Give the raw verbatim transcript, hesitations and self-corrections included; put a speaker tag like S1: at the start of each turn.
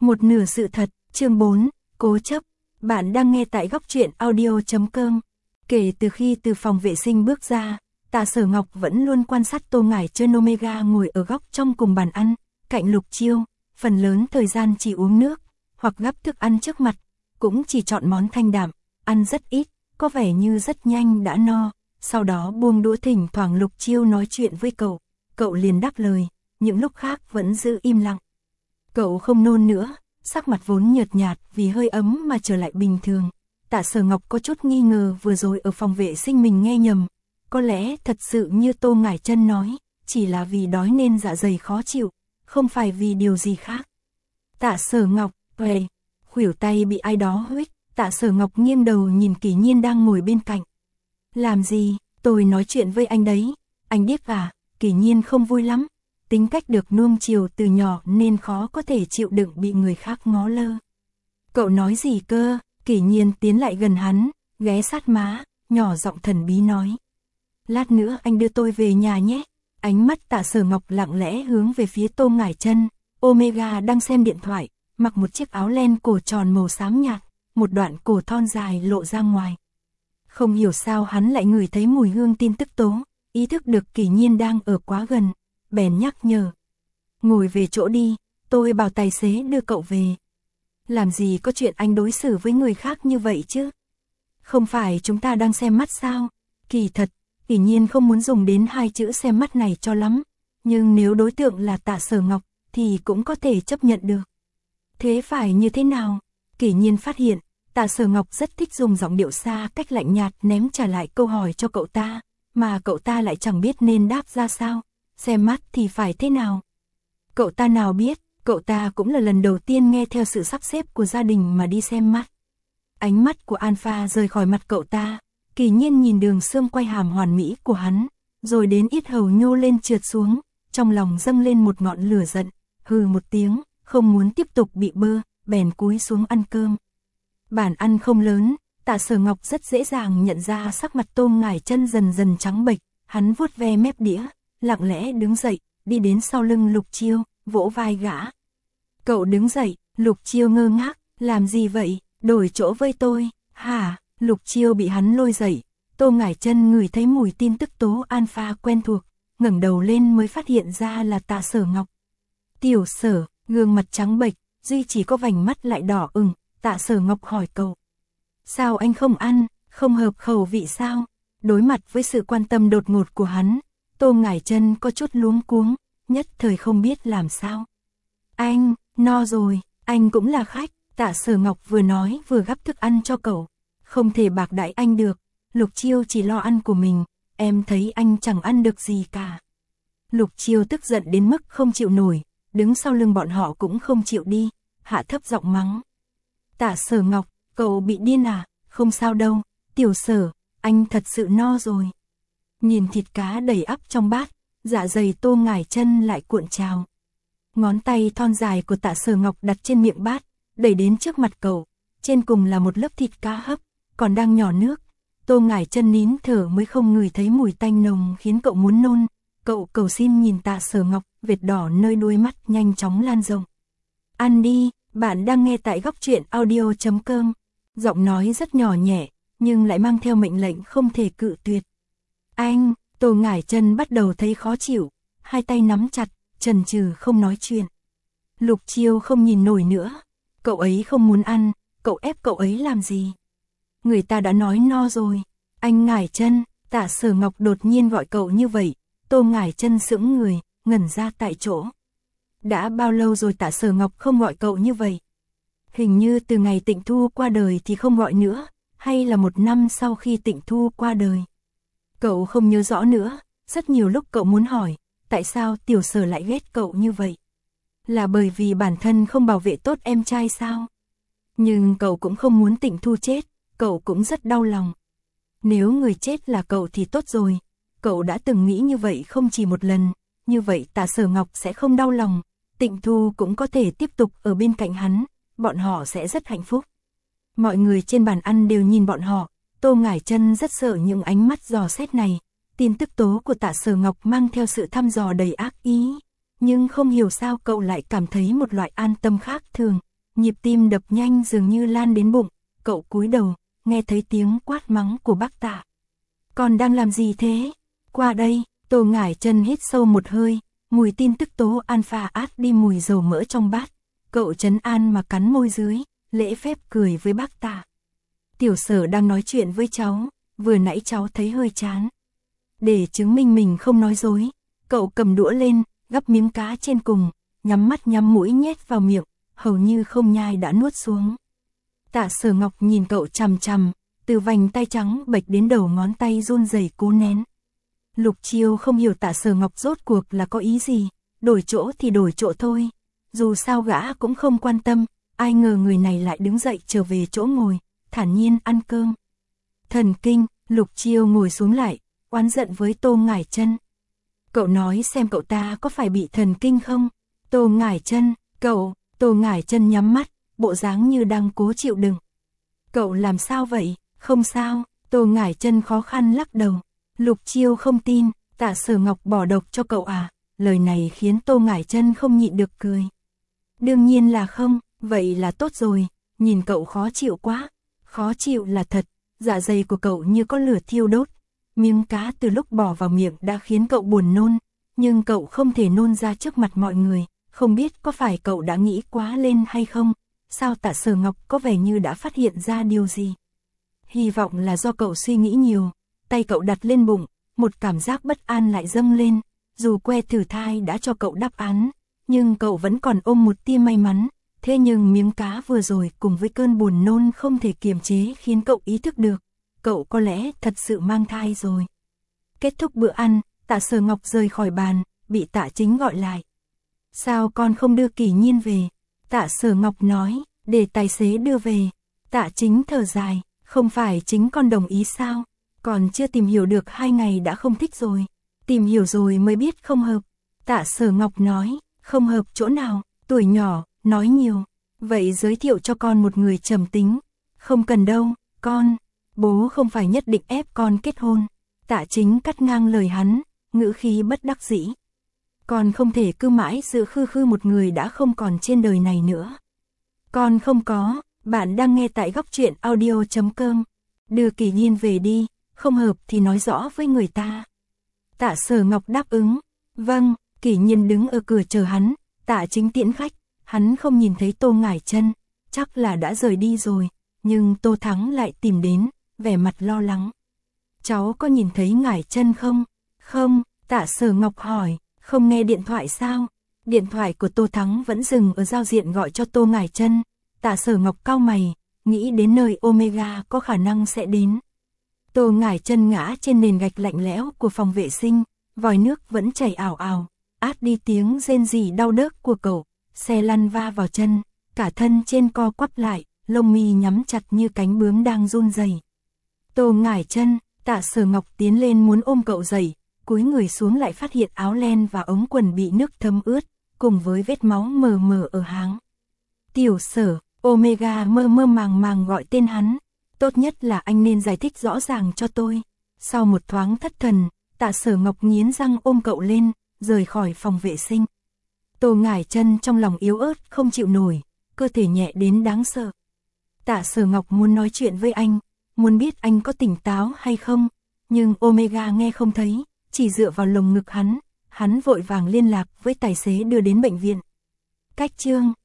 S1: Một nửa sự thật, chương bốn, cố chấp. Bạn đang nghe tại góc truyện audio chấm com. Kể từ khi từ phòng vệ sinh bước ra, Tạ Sở Ngọc vẫn luôn quan sát Tô Ngải Trân Omega ngồi ở góc trong cùng bàn ăn, cạnh Lục Chiêu, phần lớn thời gian chỉ uống nước, hoặc gắp thức ăn trước mặt, cũng chỉ chọn món thanh đạm, ăn rất ít, có vẻ như rất nhanh đã no, sau đó buông đũa. Thỉnh thoảng Lục Chiêu nói chuyện với cậu, cậu liền đáp lời, những lúc khác vẫn giữ im lặng. Cậu không nôn nữa, sắc mặt vốn nhợt nhạt vì hơi ấm mà trở lại bình thường. Tạ Sở Ngọc có chút nghi ngờ vừa rồi ở phòng vệ sinh mình nghe nhầm, có lẽ thật sự như Tô Ngải Trân nói, chỉ là vì đói nên dạ dày khó chịu, không phải vì điều gì khác. Tạ Sở Ngọc, ề, khuỷu tay bị ai đó huých, Tạ Sở Ngọc nghiêng đầu nhìn Kỷ Nhiên đang ngồi bên cạnh. Làm gì, tôi nói chuyện với anh đấy, anh điếc à? Kỷ Nhiên không vui lắm, tính cách được nuông chiều từ nhỏ nên khó có thể chịu đựng bị người khác ngó lơ. Cậu nói gì cơ? Kỷ Nhiên tiến lại gần hắn, ghé sát má, nhỏ giọng thần bí nói. Lát nữa anh đưa tôi về nhà nhé. Ánh mắt Tạ Sở Ngọc lặng lẽ hướng về phía Tô Ngải Trân. Omega đang xem điện thoại, mặc một chiếc áo len cổ tròn màu xám nhạt, một đoạn cổ thon dài lộ ra ngoài. Không hiểu sao hắn lại ngửi thấy mùi hương tin tức tố, ý thức được Kỷ Nhiên đang ở quá gần, bèn nhắc nhở. Ngồi về chỗ đi, tôi bảo tài xế đưa cậu về. Làm gì có chuyện anh đối xử với người khác như vậy chứ? Không phải chúng ta đang xem mắt sao? Kỳ thật, Kỷ Nhiên không muốn dùng đến hai chữ xem mắt này cho lắm, nhưng nếu đối tượng là Tạ Sở Ngọc thì cũng có thể chấp nhận được. Thế phải như thế nào? Kỷ Nhiên phát hiện, Tạ Sở Ngọc rất thích dùng giọng điệu xa cách lạnh nhạt ném trả lại câu hỏi cho cậu ta, mà cậu ta lại chẳng biết nên đáp ra sao. Xem mắt thì phải thế nào? Cậu ta nào biết, cậu ta cũng là lần đầu tiên nghe theo sự sắp xếp của gia đình mà đi xem mắt. Ánh mắt của Alpha rời khỏi mặt cậu ta, Kỷ Nhiên nhìn đường xương quai hàm hoàn mỹ của hắn, rồi đến yết hầu nhô lên trượt xuống, trong lòng dâng lên một ngọn lửa giận, hừ một tiếng, không muốn tiếp tục bị bơ, bèn cúi xuống ăn cơm. Bàn ăn không lớn, Tạ Sở Ngọc rất dễ dàng nhận ra sắc mặt Tô Ngải Trân dần dần trắng bệch, hắn vuốt ve mép đĩa, lặng lẽ đứng dậy, đi đến sau lưng Lục Chiêu, vỗ vai gã. Cậu đứng dậy, Lục Chiêu ngơ ngác, làm gì vậy, đổi chỗ với tôi, hả? Lục Chiêu bị hắn lôi dậy, Tô Ngải Trân ngửi thấy mùi tin tức tố alpha quen thuộc, ngẩng đầu lên mới phát hiện ra là Tạ Sở Ngọc. Tiểu Sở, gương mặt trắng bệch, duy chỉ có vành mắt lại đỏ ửng. Tạ Sở Ngọc hỏi cậu. Sao anh không ăn, không hợp khẩu vị sao? Đối mặt với sự quan tâm đột ngột của hắn, Tô Ngải Trân có chút luống cuống, nhất thời không biết làm sao. Anh, no rồi, anh cũng là khách. Tạ Sở Ngọc vừa nói vừa gắp thức ăn cho cậu. Không thể bạc đãi anh được, Lục Chiêu chỉ lo ăn của mình, em thấy anh chẳng ăn được gì cả. Lục Chiêu tức giận đến mức không chịu nổi, đứng sau lưng bọn họ cũng không chịu đi, hạ thấp giọng mắng. Tạ Sở Ngọc, cậu bị điên à? Không sao đâu, Tiểu Sở, anh thật sự no rồi. Nhìn thịt cá đầy ắp trong bát, dạ dày Tô Ngải Trân lại cuộn trào. Ngón tay thon dài của Tạ Sở Ngọc đặt trên miệng bát, đẩy đến trước mặt cậu, trên cùng là một lớp thịt cá hấp, còn đang nhỏ nước. Tô Ngải Trân nín thở mới không ngửi thấy mùi tanh nồng khiến cậu muốn nôn. Cậu cầu xin nhìn Tạ Sở Ngọc, vệt đỏ nơi đuôi mắt nhanh chóng lan rộng. Ăn đi. Bạn đang nghe tại góc truyện audio chấm com. Giọng nói rất nhỏ nhẹ, nhưng lại mang theo mệnh lệnh không thể cự tuyệt. Anh, Tô Ngải Trân bắt đầu thấy khó chịu, hai tay nắm chặt, chần chừ không nói chuyện. Lục Chiêu không nhìn nổi nữa, cậu ấy không muốn ăn, cậu ép cậu ấy làm gì? Người ta đã nói no rồi. Anh Ngải Trân, Tạ Sở Ngọc đột nhiên gọi cậu như vậy, Tô Ngải Trân sững người, ngẩn ra tại chỗ. Đã bao lâu rồi Tạ Sở Ngọc không gọi cậu như vậy? Hình như từ ngày Tịnh Thu qua đời thì không gọi nữa, hay là một năm sau khi Tịnh Thu qua đời? Cậu không nhớ rõ nữa, rất nhiều lúc cậu muốn hỏi, tại sao Tiểu Sở lại ghét cậu như vậy? Là bởi vì bản thân không bảo vệ tốt em trai sao? Nhưng cậu cũng không muốn Tịnh Thu chết, cậu cũng rất đau lòng. Nếu người chết là cậu thì tốt rồi, cậu đã từng nghĩ như vậy không chỉ một lần, như vậy Tạ Sở Ngọc sẽ không đau lòng. Tịnh Thu cũng có thể tiếp tục ở bên cạnh hắn, bọn họ sẽ rất hạnh phúc. Mọi người trên bàn ăn đều nhìn bọn họ, Tô Ngải Trân rất sợ những ánh mắt dò xét này. Tin tức tố của Tạ Sở Ngọc mang theo sự thăm dò đầy ác ý, nhưng không hiểu sao cậu lại cảm thấy một loại an tâm khác thường, nhịp tim đập nhanh dường như lan đến bụng, cậu cúi đầu, nghe thấy tiếng quát mắng của bác Tạ. Con đang làm gì thế? Qua đây, Tô Ngải Chân hít sâu một hơi, mùi tin tức tố alpha át đi mùi dầu mỡ trong bát. Cậu trấn an mà cắn môi dưới, lễ phép cười với bác Tạ. Tiểu Sở đang nói chuyện với cháu, vừa nãy cháu thấy hơi chán. Để chứng minh mình không nói dối, cậu cầm đũa lên, gắp miếng cá trên cùng, nhắm mắt nhắm mũi nhét vào miệng, hầu như không nhai đã nuốt xuống. Tạ Sở Ngọc nhìn cậu chằm chằm, từ vành tay trắng bệch đến đầu ngón tay run rẩy cố nén. Lục Chiêu không hiểu Tạ Sở Ngọc rốt cuộc là có ý gì, đổi chỗ thì đổi chỗ thôi. Dù sao gã cũng không quan tâm, ai ngờ người này lại đứng dậy trở về chỗ ngồi, thản nhiên ăn cơm. Thần kinh, Lục Chiêu ngồi xuống lại, oán giận với Tô Ngải Chân. Cậu nói xem cậu ta có phải bị thần kinh không? Tô Ngải Chân, cậu, Tô Ngải Chân nhắm mắt, bộ dáng như đang cố chịu đựng. Cậu làm sao vậy? Không sao, Tô Ngải Chân khó khăn lắc đầu. Lục Chiêu không tin, Tạ Sở Ngọc bỏ độc cho cậu à? Lời này khiến Tô Ngải Chân không nhịn được cười. Đương nhiên là không, vậy là tốt rồi, nhìn cậu khó chịu quá. Khó chịu là thật, dạ dày của cậu như có lửa thiêu đốt. Miếng cá từ lúc bỏ vào miệng đã khiến cậu buồn nôn, nhưng cậu không thể nôn ra trước mặt mọi người, không biết có phải cậu đã nghĩ quá lên hay không? Sao Tạ Sở Ngọc có vẻ như đã phát hiện ra điều gì? Hy vọng là do cậu suy nghĩ nhiều, tay cậu đặt lên bụng, một cảm giác bất an lại dâng lên, dù que thử thai đã cho cậu đáp án, nhưng cậu vẫn còn ôm một tia may mắn, thế nhưng miếng cá vừa rồi cùng với cơn buồn nôn không thể kiềm chế khiến cậu ý thức được, cậu có lẽ thật sự mang thai rồi. Kết thúc bữa ăn, Tạ Sở Ngọc rời khỏi bàn, bị Tạ Chính gọi lại. Sao con không đưa Kỷ Nhiên về? Tạ Sở Ngọc nói, để tài xế đưa về. Tạ Chính thở dài, không phải chính con đồng ý sao? Còn chưa tìm hiểu được hai ngày đã không thích rồi. Tìm hiểu rồi mới biết không hợp. Tạ Sở Ngọc nói, không hợp chỗ nào, tuổi nhỏ, nói nhiều. Vậy giới thiệu cho con một người trầm tính. Không cần đâu, con. Bố không phải nhất định ép con kết hôn. Tạ Chính cắt ngang lời hắn, ngữ khí bất đắc dĩ. Con không thể cứ mãi giữ khư khư một người đã không còn trên đời này nữa. Con không có, bạn đang nghe tại góc truyện audio chấm com. Đưa Kỷ Nhiên về đi, không hợp thì nói rõ với người ta. Tạ Sở Ngọc đáp ứng. Vâng, Kỷ Nhiên đứng ở cửa chờ hắn, Tạ Chính tiễn khách, hắn không nhìn thấy Tô Ngải Chân, chắc là đã rời đi rồi, nhưng Tô Thắng lại tìm đến, vẻ mặt lo lắng. Cháu có nhìn thấy Ngải Chân không? Không, Tạ Sở Ngọc hỏi, không nghe điện thoại sao? Điện thoại của Tô Thắng vẫn dừng ở giao diện gọi cho Tô Ngải Chân. Tạ Sở Ngọc cau mày, nghĩ đến nơi Omega có khả năng sẽ đến. Tô Ngải Chân ngã trên nền gạch lạnh lẽo của phòng vệ sinh, vòi nước vẫn chảy ảo ảo, át đi tiếng rên rỉ đau đớn của cậu, xe lăn va vào chân, cả thân trên co quắp lại, lông mi nhắm chặt như cánh bướm đang run rẩy. Tô Ngải Chân, Tạ Sở Ngọc tiến lên muốn ôm cậu dậy, cúi người xuống lại phát hiện áo len và ống quần bị nước thấm ướt, cùng với vết máu mờ mờ ở háng. Tiểu Sở, Omega mơ mơ màng màng gọi tên hắn, tốt nhất là anh nên giải thích rõ ràng cho tôi. Sau một thoáng thất thần, Tạ Sở Ngọc nghiến răng ôm cậu lên, rời khỏi phòng vệ sinh. Tô Ngải Chân trong lòng yếu ớt không chịu nổi, cơ thể nhẹ đến đáng sợ. Tạ Sở Ngọc muốn nói chuyện với anh, muốn biết anh có tỉnh táo hay không, nhưng Omega nghe không thấy, chỉ dựa vào lồng ngực hắn, hắn vội vàng liên lạc với tài xế đưa đến bệnh viện. Cách chương